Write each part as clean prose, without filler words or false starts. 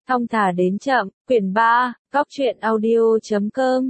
Thong thả đến chậm, quyển 3, Cóc truyện audio.com.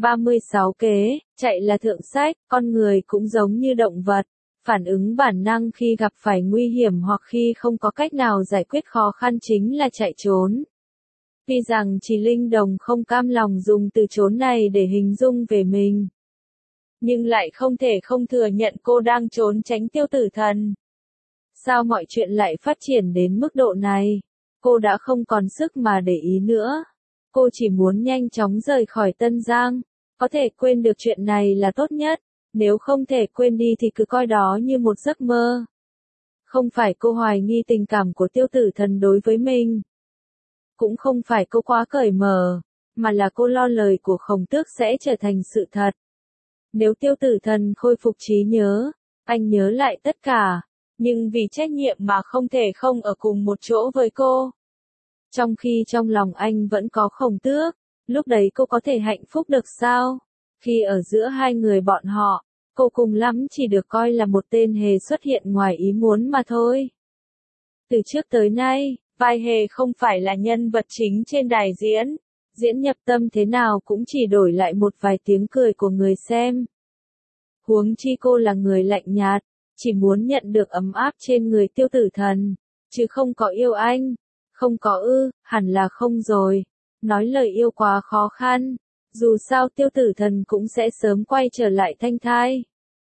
36 kế, chạy là thượng sách, con người cũng giống như động vật. Phản ứng bản năng khi gặp phải nguy hiểm hoặc khi không có cách nào giải quyết khó khăn chính là chạy trốn. Tuy rằng Trì Linh Đồng không cam lòng dùng từ trốn này để hình dung về mình, nhưng lại không thể không thừa nhận cô đang trốn tránh Tiêu Tử Thần. Sao mọi chuyện lại phát triển đến mức độ này? Cô đã không còn sức mà để ý nữa. Cô chỉ muốn nhanh chóng rời khỏi Tân Giang. Có thể quên được chuyện này là tốt nhất. Nếu không thể quên đi thì cứ coi đó như một giấc mơ. Không phải cô hoài nghi tình cảm của Tiêu Tử Thần đối với mình. Cũng không phải cô quá cởi mở, mà là cô lo lời của Khổng Tước sẽ trở thành sự thật. Nếu Tiêu Tử Thần khôi phục trí nhớ, anh nhớ lại tất cả, nhưng vì trách nhiệm mà không thể không ở cùng một chỗ với cô. Trong khi trong lòng anh vẫn có Khổng Tước, lúc đấy cô có thể hạnh phúc được sao? Khi ở giữa hai người bọn họ, cô cùng lắm chỉ được coi là một tên hề xuất hiện ngoài ý muốn mà thôi. Từ trước tới nay, vai hề không phải là nhân vật chính trên đài diễn. Diễn nhập tâm thế nào cũng chỉ đổi lại một vài tiếng cười của người xem. Huống chi cô là người lạnh nhạt, chỉ muốn nhận được ấm áp trên người Tiêu Tử Thần, chứ không có yêu anh. Không có ư, hẳn là không rồi. Nói lời yêu quá khó khăn, dù sao Tiêu Tử Thần cũng sẽ sớm quay trở lại thanh thai.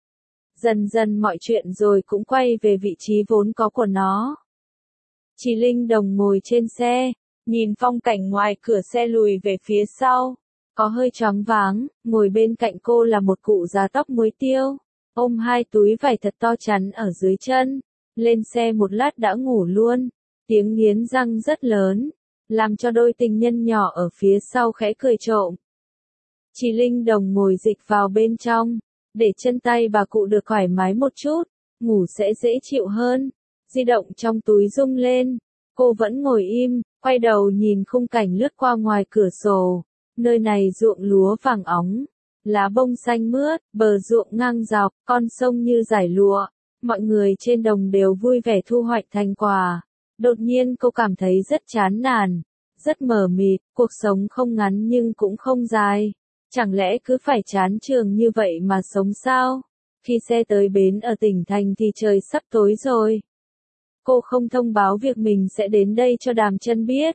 Dần dần mọi chuyện rồi cũng quay về vị trí vốn có của nó. Trì Linh Đồng ngồi trên xe, nhìn phong cảnh ngoài cửa xe lùi về phía sau. Có hơi choáng váng, ngồi bên cạnh cô là một cụ già tóc muối tiêu, ôm hai túi vải thật to chắn ở dưới chân. Lên xe một lát đã ngủ luôn, tiếng nghiến răng rất lớn, làm cho đôi tình nhân nhỏ ở phía sau khẽ cười trộm. Trì Linh Đồng ngồi dịch vào bên trong, để chân tay bà cụ được thoải mái một chút, ngủ sẽ dễ chịu hơn. Di động trong túi rung lên, cô vẫn ngồi im, quay đầu nhìn khung cảnh lướt qua ngoài cửa sổ. Nơi này ruộng lúa vàng óng, lá bông xanh mướt, bờ ruộng ngang dọc, con sông như dải lụa. Mọi người trên đồng đều vui vẻ thu hoạch thành quả. Đột nhiên cô cảm thấy rất chán nản, rất mờ mịt, cuộc sống không ngắn nhưng cũng không dài. Chẳng lẽ cứ phải chán trường như vậy mà sống sao? Khi xe tới bến ở tỉnh thành thì trời sắp tối rồi. Cô không thông báo việc mình sẽ đến đây cho Đàm Chân biết.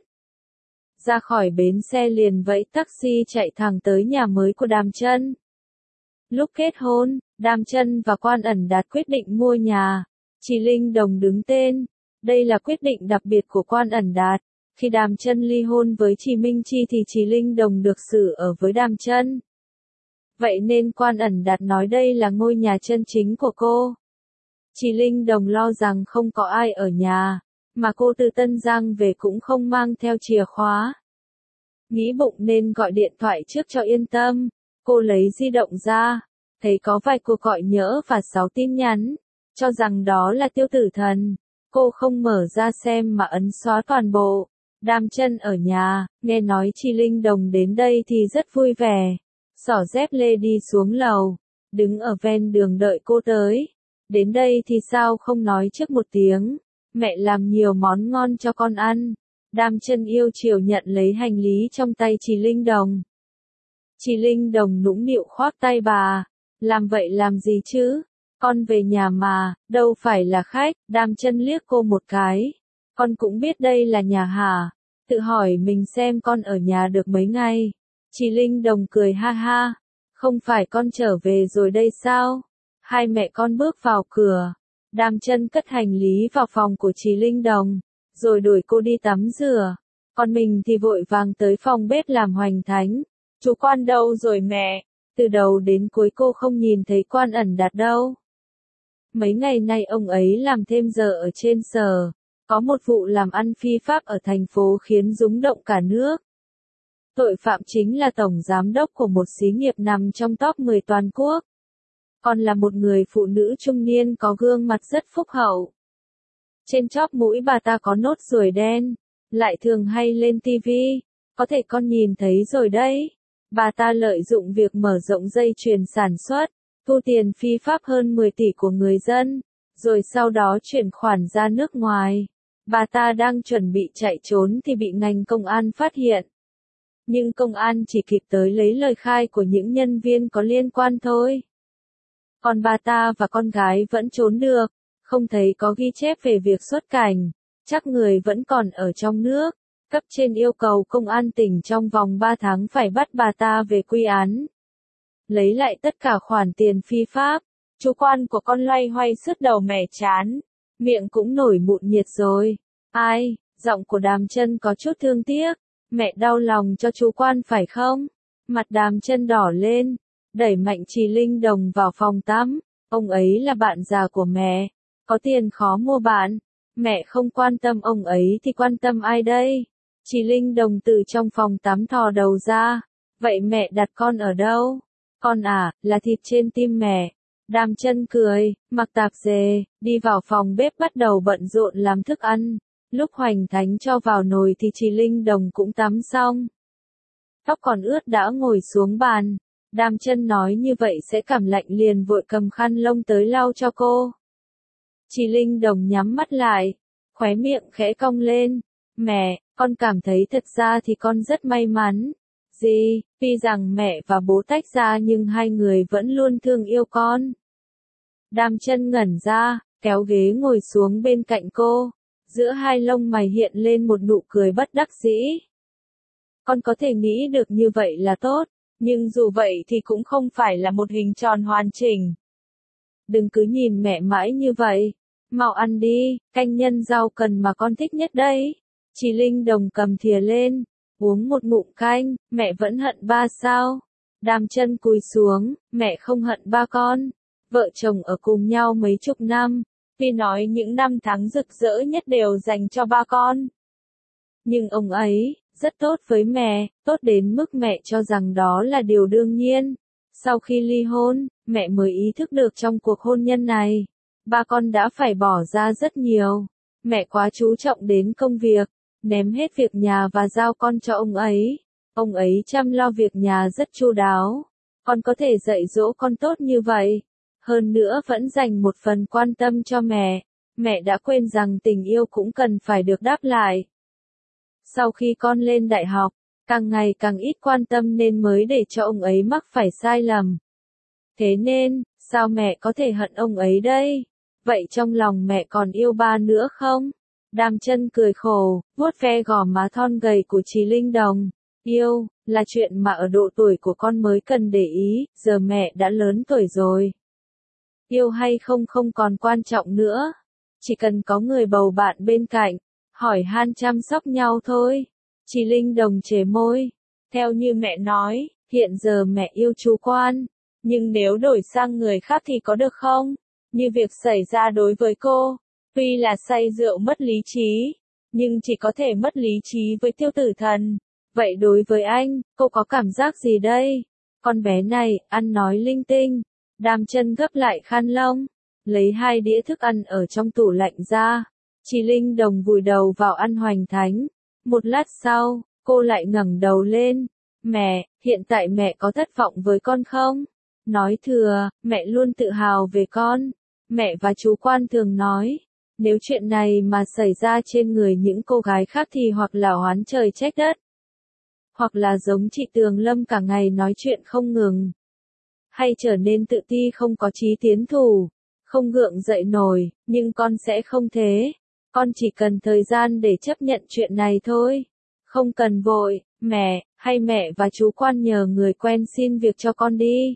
Ra khỏi bến xe liền vẫy taxi chạy thẳng tới nhà mới của Đàm Chân. Lúc kết hôn, Đàm Chân và Quan Ẩn Đạt quyết định mua nhà. Trì Linh Đồng đứng tên. Đây là quyết định đặc biệt của Quan Ẩn Đạt. Khi Đàm Chân ly hôn với Trì Minh Chi thì Trì Linh Đồng được xử ở với Đàm Chân. Vậy nên Quan Ẩn Đạt nói đây là ngôi nhà chân chính của cô. Trì Linh Đồng lo rằng không có ai ở nhà, mà cô từ Tân Giang về cũng không mang theo chìa khóa. Nghĩ bụng nên gọi điện thoại trước cho yên tâm, cô lấy di động ra, thấy có vài cuộc gọi nhỡ và 6 tin nhắn, cho rằng đó là Tiêu Tử Thần. Cô không mở ra xem mà ấn xóa toàn bộ. Đàm Chân ở nhà, nghe nói Trì Linh Đồng đến đây thì rất vui vẻ. Xỏ dép lê đi xuống lầu, đứng ở ven đường đợi cô tới. Đến đây thì sao không nói trước một tiếng, mẹ làm nhiều món ngon cho con ăn. Đàm Chân yêu chiều nhận lấy hành lý trong tay Trì Linh Đồng. Trì Linh Đồng nũng nịu khoác tay bà, làm vậy làm gì chứ? Con về nhà mà, đâu phải là khách. Đàm Chân liếc cô một cái. Con cũng biết đây là nhà hả? Tự hỏi mình xem con ở nhà được mấy ngày. Trì Linh Đồng cười ha ha. Không phải con trở về rồi đây sao? Hai mẹ con bước vào cửa. Đàm Chân cất hành lý vào phòng của Trì Linh Đồng, rồi đuổi cô đi tắm rửa. Còn mình thì vội vàng tới phòng bếp làm hoành thánh. Chú Quan đâu rồi mẹ? Từ đầu đến cuối cô không nhìn thấy Quan Ẩn Đạt đâu. Mấy ngày nay ông ấy làm thêm giờ ở trên sở. Có một vụ làm ăn phi pháp ở thành phố khiến rúng động cả nước. Tội phạm chính là tổng giám đốc của một xí nghiệp nằm trong top 10 toàn quốc. Còn là một người phụ nữ trung niên có gương mặt rất phúc hậu. Trên chóp mũi bà ta có nốt ruồi đen, lại thường hay lên tivi, có thể con nhìn thấy rồi đấy. Bà ta lợi dụng việc mở rộng dây chuyền sản xuất, thu tiền phi pháp hơn 10 tỷ của người dân, rồi sau đó chuyển khoản ra nước ngoài. Bà ta đang chuẩn bị chạy trốn thì bị ngành công an phát hiện. Nhưng công an chỉ kịp tới lấy lời khai của những nhân viên có liên quan thôi. Còn bà ta và con gái vẫn trốn được, không thấy có ghi chép về việc xuất cảnh, chắc người vẫn còn ở trong nước. Cấp trên yêu cầu công an tỉnh trong vòng 3 tháng phải bắt bà ta về quy án. Lấy lại tất cả khoản tiền phi pháp. Chú quan của con loay hoay sứt đầu mẻ chán, miệng cũng nổi mụn nhiệt rồi. Ai, giọng của Đàm Chân có chút thương tiếc. Mẹ đau lòng cho chú quan phải không? Mặt Đàm Chân đỏ lên, đẩy mạnh Trì Linh Đồng vào phòng tắm. Ông ấy là bạn già của mẹ, có tiền khó mua bạn. Mẹ không quan tâm ông ấy thì quan tâm ai đây? Trì Linh Đồng từ trong phòng tắm thò đầu ra. Vậy mẹ đặt con ở đâu? Con à, là thịt trên tim mẹ. Đàm Chân cười, mặc tạp dề, đi vào phòng bếp bắt đầu bận rộn làm thức ăn. Lúc Hoành Thánh cho vào nồi thì Trì Linh Đồng cũng tắm xong. Tóc còn ướt đã ngồi xuống bàn. Đàm Chân nói như vậy sẽ cảm lạnh liền vội cầm khăn lông tới lau cho cô. Trì Linh Đồng nhắm mắt lại, khóe miệng khẽ cong lên. Mẹ, con cảm thấy thật ra thì con rất may mắn. Gì, tuy rằng mẹ và bố tách ra nhưng hai người vẫn luôn thương yêu con. Đàm Chân ngẩn ra, kéo ghế ngồi xuống bên cạnh cô. Giữa hai lông mày hiện lên một nụ cười bất đắc dĩ. Con có thể nghĩ được như vậy là tốt, nhưng dù vậy thì cũng không phải là một hình tròn hoàn chỉnh. Đừng cứ nhìn mẹ mãi như vậy. Mau ăn đi, canh nhân rau cần mà con thích nhất đấy. Trì Linh Đồng cầm thìa lên, uống một ngụm canh. Mẹ vẫn hận ba sao? Đàm Chân cúi xuống, mẹ không hận ba con. Vợ chồng ở cùng nhau mấy chục năm. Tuy nói những năm tháng rực rỡ nhất đều dành cho ba con. Nhưng ông ấy, rất tốt với mẹ, tốt đến mức mẹ cho rằng đó là điều đương nhiên. Sau khi ly hôn, mẹ mới ý thức được trong cuộc hôn nhân này, ba con đã phải bỏ ra rất nhiều. Mẹ quá chú trọng đến công việc, ném hết việc nhà và giao con cho ông ấy. Ông ấy chăm lo việc nhà rất chu đáo. Con có thể dạy dỗ con tốt như vậy. Hơn nữa vẫn dành một phần quan tâm cho mẹ. Mẹ đã quên rằng tình yêu cũng cần phải được đáp lại. Sau khi con lên đại học, càng ngày càng ít quan tâm nên mới để cho ông ấy mắc phải sai lầm. Thế nên, sao mẹ có thể hận ông ấy đây? Vậy trong lòng mẹ còn yêu ba nữa không? Đàm Chân cười khổ, vuốt ve gò má thon gầy của Trì Linh Đồng. Yêu, là chuyện mà ở độ tuổi của con mới cần để ý, giờ mẹ đã lớn tuổi rồi. Yêu hay không không còn quan trọng nữa. Chỉ cần có người bầu bạn bên cạnh, hỏi han chăm sóc nhau thôi. Trì Linh Đồng chề môi. Theo như mẹ nói, hiện giờ mẹ yêu chú Quan. Nhưng nếu đổi sang người khác thì có được không? Như việc xảy ra đối với cô. Tuy là say rượu mất lý trí, nhưng chỉ có thể mất lý trí với Tiêu Tử Thần. Vậy đối với anh, cô có cảm giác gì đây? Con bé này, ăn nói linh tinh. Đàm Chân gấp lại khăn lông, lấy 2 đĩa thức ăn ở trong tủ lạnh ra. Trì Linh Đồng vùi đầu vào ăn Hoành Thánh. Một lát sau, cô lại ngẩng đầu lên. Mẹ, hiện tại mẹ có thất vọng với con không? Nói thừa, mẹ luôn tự hào về con. Mẹ và chú Quan thường nói, nếu chuyện này mà xảy ra trên người những cô gái khác thì hoặc là oán trời trách đất, hoặc là giống chị Tường Lâm cả ngày nói chuyện không ngừng, hay trở nên tự ti không có chí tiến thủ, không gượng dậy nổi, nhưng con sẽ không thế. Con chỉ cần thời gian để chấp nhận chuyện này thôi. Không cần vội, mẹ, hay mẹ và chú Quan nhờ người quen xin việc cho con đi.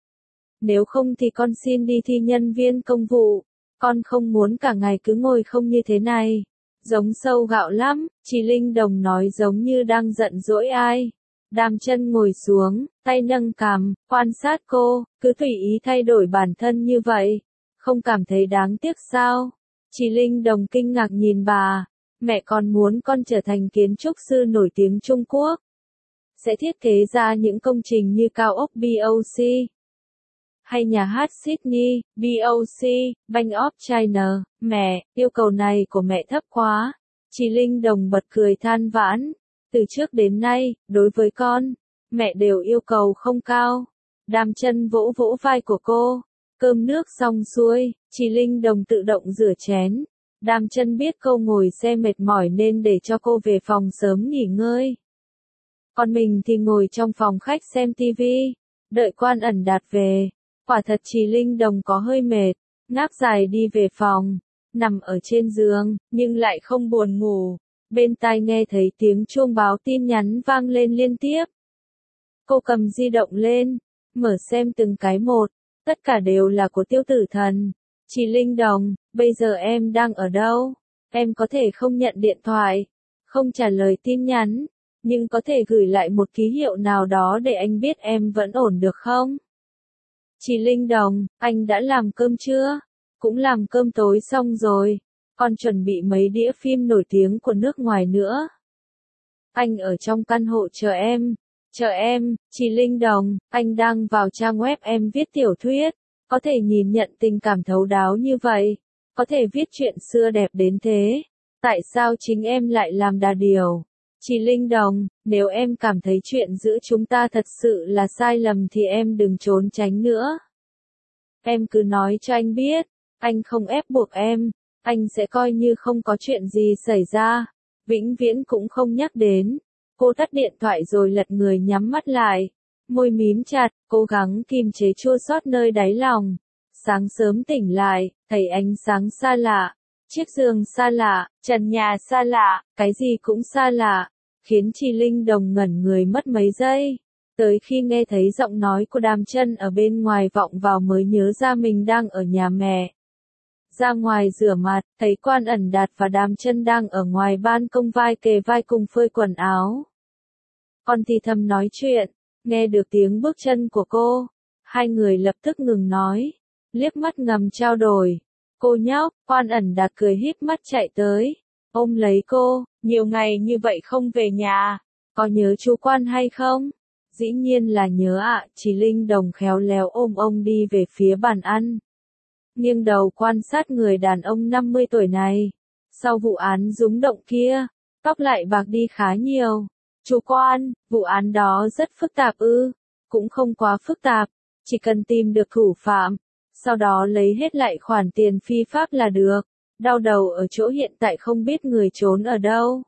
Nếu không thì con xin đi thi nhân viên công vụ. Con không muốn cả ngày cứ ngồi không như thế này. Giống sâu gạo lắm, Trì Linh Đồng nói giống như đang giận dỗi ai. Đàm Chân ngồi xuống, tay nâng cằm, quan sát cô, cứ tùy ý thay đổi bản thân như vậy. Không cảm thấy đáng tiếc sao? Trì Linh Đồng kinh ngạc nhìn bà. Mẹ còn muốn con trở thành kiến trúc sư nổi tiếng Trung Quốc. Sẽ thiết kế ra những công trình như cao ốc BOC. Hay nhà hát Sydney, BOC, Bank of China. Mẹ, yêu cầu này của mẹ thấp quá. Trì Linh Đồng bật cười than vãn. Từ trước đến nay, đối với con, mẹ đều yêu cầu không cao. Đàm Chân vỗ vỗ vai của cô. Cơm nước xong xuôi, Trì Linh Đồng tự động rửa chén, Đàm Chân biết cô ngồi xe mệt mỏi nên để cho cô về phòng sớm nghỉ ngơi. Còn mình thì ngồi trong phòng khách xem tivi, đợi Quan Ẩn Đạt về. Quả thật Trì Linh Đồng có hơi mệt, ngáp dài đi về phòng, nằm ở trên giường, nhưng lại không buồn ngủ. Bên tai nghe thấy tiếng chuông báo tin nhắn vang lên liên tiếp. Cô cầm di động lên, mở xem từng cái một, tất cả đều là của Tiêu Tử Thần. Trì Linh Đồng, bây giờ em đang ở đâu? Em có thể không nhận điện thoại, không trả lời tin nhắn, nhưng có thể gửi lại một ký hiệu nào đó để anh biết em vẫn ổn được không? Trì Linh Đồng, anh đã làm cơm chưa? Cũng làm cơm tối xong rồi, còn chuẩn bị mấy đĩa phim nổi tiếng của nước ngoài nữa. Anh ở trong căn hộ chờ em, Trì Linh Đồng, anh đang vào trang web em viết tiểu thuyết, có thể nhìn nhận tình cảm thấu đáo như vậy, có thể viết chuyện xưa đẹp đến thế, tại sao chính em lại làm đà điều? Trì Linh Đồng, nếu em cảm thấy chuyện giữa chúng ta thật sự là sai lầm thì em đừng trốn tránh nữa. Em cứ nói cho anh biết, anh không ép buộc em, anh sẽ coi như không có chuyện gì xảy ra, vĩnh viễn cũng không nhắc đến. Cô tắt điện thoại rồi lật người nhắm mắt lại, môi mím chặt, cố gắng kìm chế chua xót nơi đáy lòng. Sáng sớm tỉnh lại, thấy ánh sáng xa lạ, chiếc giường xa lạ, trần nhà xa lạ, cái gì cũng xa lạ, khiến Trì Linh Đồng ngẩn người mất mấy giây. Tới khi nghe thấy giọng nói của Đàm Chân ở bên ngoài vọng vào mới nhớ ra mình đang ở nhà mẹ. Ra ngoài rửa mặt, thấy Quan Ẩn Đạt và Đàm Chân đang ở ngoài ban công vai kề vai cùng phơi quần áo. Con thì thầm nói chuyện, nghe được tiếng bước chân của cô, hai người lập tức ngừng nói, liếc mắt ngầm trao đổi. Cô nhóc, Quan Ẩn Đạt cười híp mắt chạy tới, ôm lấy cô, nhiều ngày như vậy không về nhà, có nhớ chú Quan hay không? Dĩ nhiên là nhớ ạ, Trì Linh Đồng khéo léo ôm ông đi về phía bàn ăn. Nghiêng đầu quan sát người đàn ông 50 tuổi này. Sau vụ án rúng động kia, tóc lại bạc đi khá nhiều. Chú Quan, vụ án đó rất phức tạp ư? Cũng không quá phức tạp, chỉ cần tìm được thủ phạm, sau đó lấy hết lại khoản tiền phi pháp là được. Đau đầu ở chỗ hiện tại không biết người trốn ở đâu.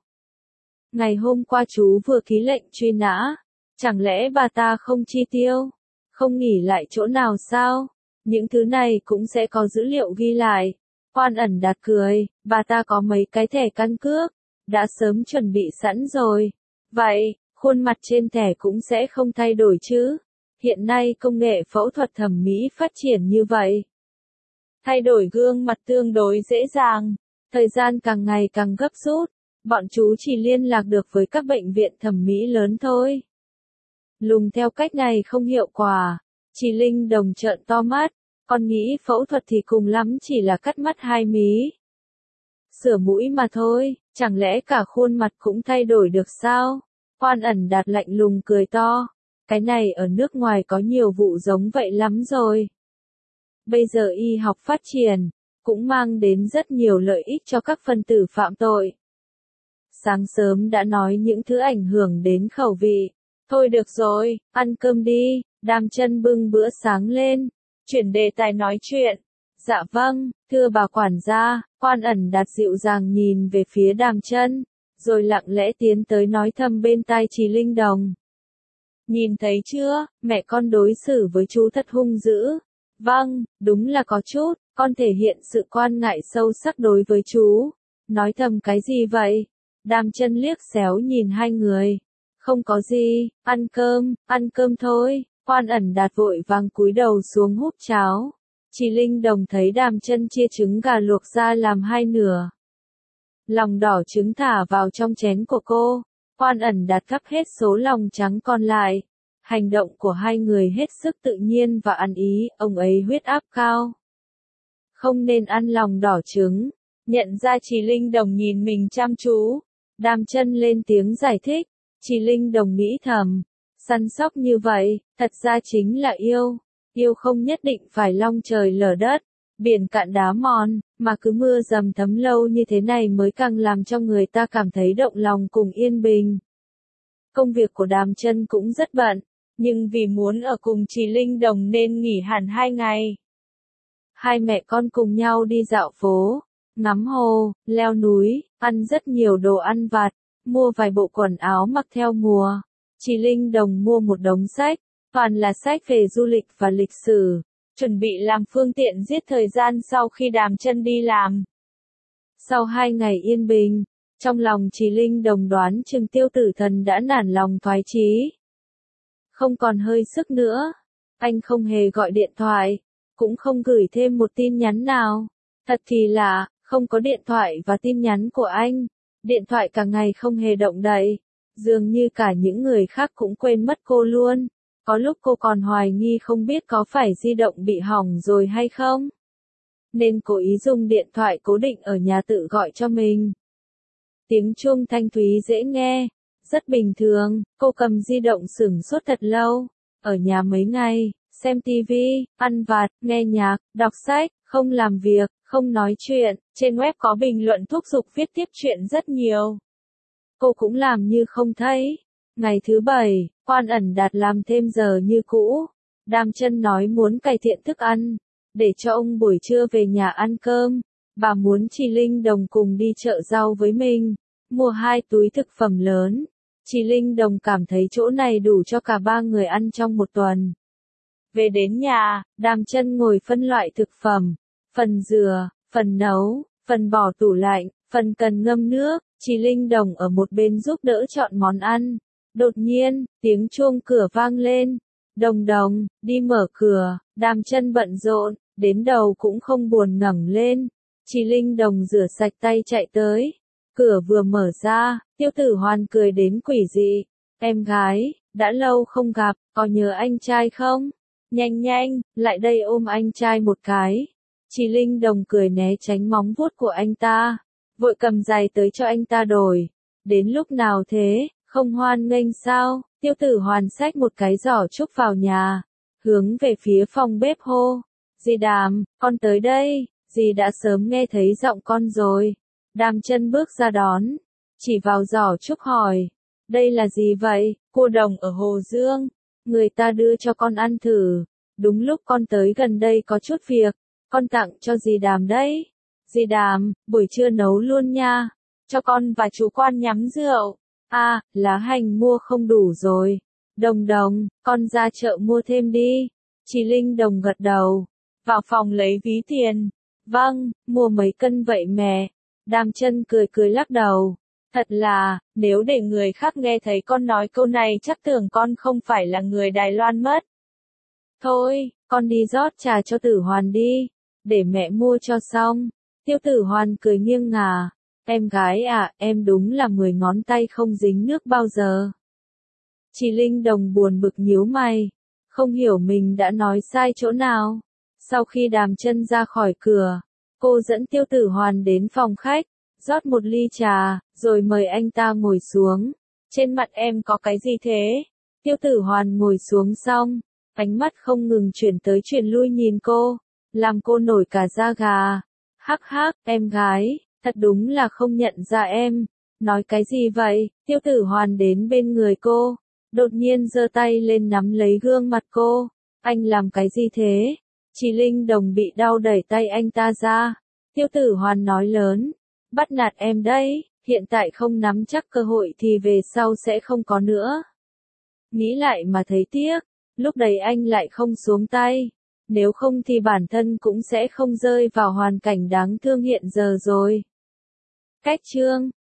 Ngày hôm qua chú vừa ký lệnh truy nã, chẳng lẽ bà ta không chi tiêu, không nghỉ lại chỗ nào sao? Những thứ này cũng sẽ có dữ liệu ghi lại. Quan Ẩn Đạt cười, bà ta có mấy cái thẻ căn cước, đã sớm chuẩn bị sẵn rồi. Vậy, khuôn mặt trên thẻ cũng sẽ không thay đổi chứ? Hiện nay công nghệ phẫu thuật thẩm mỹ phát triển như vậy. Thay đổi gương mặt tương đối dễ dàng, thời gian càng ngày càng gấp rút, bọn chú chỉ liên lạc được với các bệnh viện thẩm mỹ lớn thôi. Lùng theo cách này không hiệu quả, Trì Linh Đồng trợn to mắt, con nghĩ phẫu thuật thì cùng lắm chỉ là cắt mắt hai mí. Sửa mũi mà thôi, chẳng lẽ cả khuôn mặt cũng thay đổi được sao? Quan Ẩn Đạt lạnh lùng cười to, cái này ở nước ngoài có nhiều vụ giống vậy lắm rồi. Bây giờ y học phát triển, cũng mang đến rất nhiều lợi ích cho các phân tử phạm tội. Sáng sớm đã nói những thứ ảnh hưởng đến khẩu vị. Thôi được rồi, ăn cơm đi. Đàm Chân bưng bữa sáng lên, chuyển đề tài nói chuyện. Dạ vâng, thưa bà quản gia. Quan Ẩn Đạt dịu dàng nhìn về phía Đàm Chân, rồi lặng lẽ tiến tới nói thầm bên tai Trì Linh Đồng. Nhìn thấy chưa, mẹ con đối xử với chú thật hung dữ. Vâng, đúng là có chút, con thể hiện sự quan ngại sâu sắc đối với chú. Nói thầm cái gì vậy? Đàm Chân liếc xéo nhìn hai người. Không có gì, ăn cơm thôi. Quan Ẩn Đạt vội vàng cúi đầu xuống húp cháo. Trì Linh Đồng thấy Đàm Chân chia trứng gà luộc ra làm hai nửa. Lòng đỏ trứng thả vào trong chén của cô. Quan Ẩn Đạt gắp hết số lòng trắng còn lại. Hành động của hai người hết sức tự nhiên và ăn ý, ông ấy huyết áp cao. Không nên ăn lòng đỏ trứng. Nhận ra Trì Linh Đồng nhìn mình chăm chú, Đàm Chân lên tiếng giải thích. Trì Linh Đồng nghĩ thầm, săn sóc như vậy, thật ra chính là yêu. Yêu không nhất định phải long trời lở đất, biển cạn đá mòn, mà cứ mưa dầm thấm lâu như thế này mới càng làm cho người ta cảm thấy động lòng cùng yên bình. Công việc của Đàm Chân cũng rất bận, nhưng vì muốn ở cùng Trì Linh Đồng nên nghỉ hẳn 2 ngày. Hai mẹ con cùng nhau đi dạo phố, ngắm hồ, leo núi, ăn rất nhiều đồ ăn vặt, mua vài bộ quần áo mặc theo mùa. Chị Linh Đồng mua một đống sách, toàn là sách về du lịch và lịch sử, chuẩn bị làm phương tiện giết thời gian sau khi Đàm Chân đi làm. Sau 2 ngày yên bình, trong lòng chị Linh Đồng đoán chừng Tiêu Tử Thần đã nản lòng thoái chí. Không còn hơi sức nữa, anh không hề gọi điện thoại, cũng không gửi thêm một tin nhắn nào. Thật thì lạ, không có điện thoại và tin nhắn của anh, điện thoại cả ngày không hề động đậy, dường như cả những người khác cũng quên mất cô luôn. Có lúc cô còn hoài nghi không biết có phải di động bị hỏng rồi hay không, nên cố ý dùng điện thoại cố định ở nhà tự gọi cho mình. Tiếng chuông thanh thúy dễ nghe, rất bình thường, cô cầm di động sửng sốt thật lâu, ở nhà mấy ngày, xem tivi, ăn vặt, nghe nhạc, đọc sách, không làm việc, không nói chuyện, trên web có bình luận thúc giục viết tiếp chuyện rất nhiều. Cô cũng làm như không thấy. Ngày thứ 7, Quan Ẩn Đạt làm thêm giờ như cũ. Đàm Chân nói muốn cải thiện thức ăn, để cho ông buổi trưa về nhà ăn cơm. Bà muốn chị Linh Đồng cùng đi chợ rau với mình, mua 2 túi thực phẩm lớn. Chị Linh Đồng cảm thấy chỗ này đủ cho cả 3 người ăn trong một tuần. Về đến nhà, Đàm Chân ngồi phân loại thực phẩm, phần rửa, phần nấu, phần bỏ tủ lạnh, phần cần ngâm nước. Chị Linh Đồng ở một bên giúp đỡ chọn món ăn. Đột nhiên, tiếng chuông cửa vang lên. Đồng Đồng, đi mở cửa. Đàm Chân bận rộn, đến đầu cũng không buồn ngẩng lên. Chị Linh Đồng rửa sạch tay chạy tới. Cửa vừa mở ra, Tiêu Tử Hoàn cười đến quỷ dị. Em gái, đã lâu không gặp, có nhớ anh trai không? Nhanh nhanh, lại đây ôm anh trai một cái. Chị Linh Đồng cười né tránh móng vuốt của anh ta, vội cầm giày tới cho anh ta đổi. Đến lúc nào thế, không hoan nghênh sao? Tiêu Tử Hoàn xách một cái giỏ trúc vào nhà, hướng về phía phòng bếp hô. Dì Đàm, con tới đây. Dì đã sớm nghe thấy giọng con rồi. Đàm Chân bước ra đón, chỉ vào giỏ trúc hỏi. Đây là gì vậy? Cua đồng ở Hồ Dương. Người ta đưa cho con ăn thử. Đúng lúc con tới gần đây có chút việc, con tặng cho dì Đàm đấy. Dì Đàm, buổi trưa nấu luôn nha. Cho con và chú Quan nhắm rượu. À, lá hành mua không đủ rồi. Đồng Đồng, con ra chợ mua thêm đi. Chị Linh Đồng gật đầu, vào phòng lấy ví tiền. Vâng, mua mấy cân vậy mẹ? Đàm Chân cười cười lắc đầu. Thật là, nếu để người khác nghe thấy con nói câu này chắc tưởng con không phải là người Đài Loan mất. Thôi, con đi rót trà cho Tử Hoàn đi, để mẹ mua cho xong. Tiêu Tử Hoàn cười nghiêng ngả. Em gái à, em đúng là 10 ngón tay không dính nước bao giờ. Chị Linh Đồng buồn bực nhíu mày, không hiểu mình đã nói sai chỗ nào. Sau khi Đàm Chân ra khỏi cửa, cô dẫn Tiêu Tử Hoàn đến phòng khách, rót một ly trà, rồi mời anh ta ngồi xuống. Trên mặt em có cái gì thế? Tiêu Tử Hoàn ngồi xuống xong, ánh mắt không ngừng chuyển tới chuyển lui nhìn cô, làm cô nổi cả da gà. Hắc hắc, em gái, thật đúng là không nhận ra em. Nói cái gì vậy? Tiêu Tử Hoàn đến bên người cô, đột nhiên giơ tay lên nắm lấy gương mặt cô. Anh làm cái gì thế? Chị Linh Đồng bị đau đẩy tay anh ta ra. Tiêu Tử Hoàn nói lớn. Bắt nạt em đấy, hiện tại không nắm chắc cơ hội thì về sau sẽ không có nữa. Nghĩ lại mà thấy tiếc, lúc đấy anh lại không xuống tay. Nếu không thì bản thân cũng sẽ không rơi vào hoàn cảnh đáng thương hiện giờ rồi. Cách chương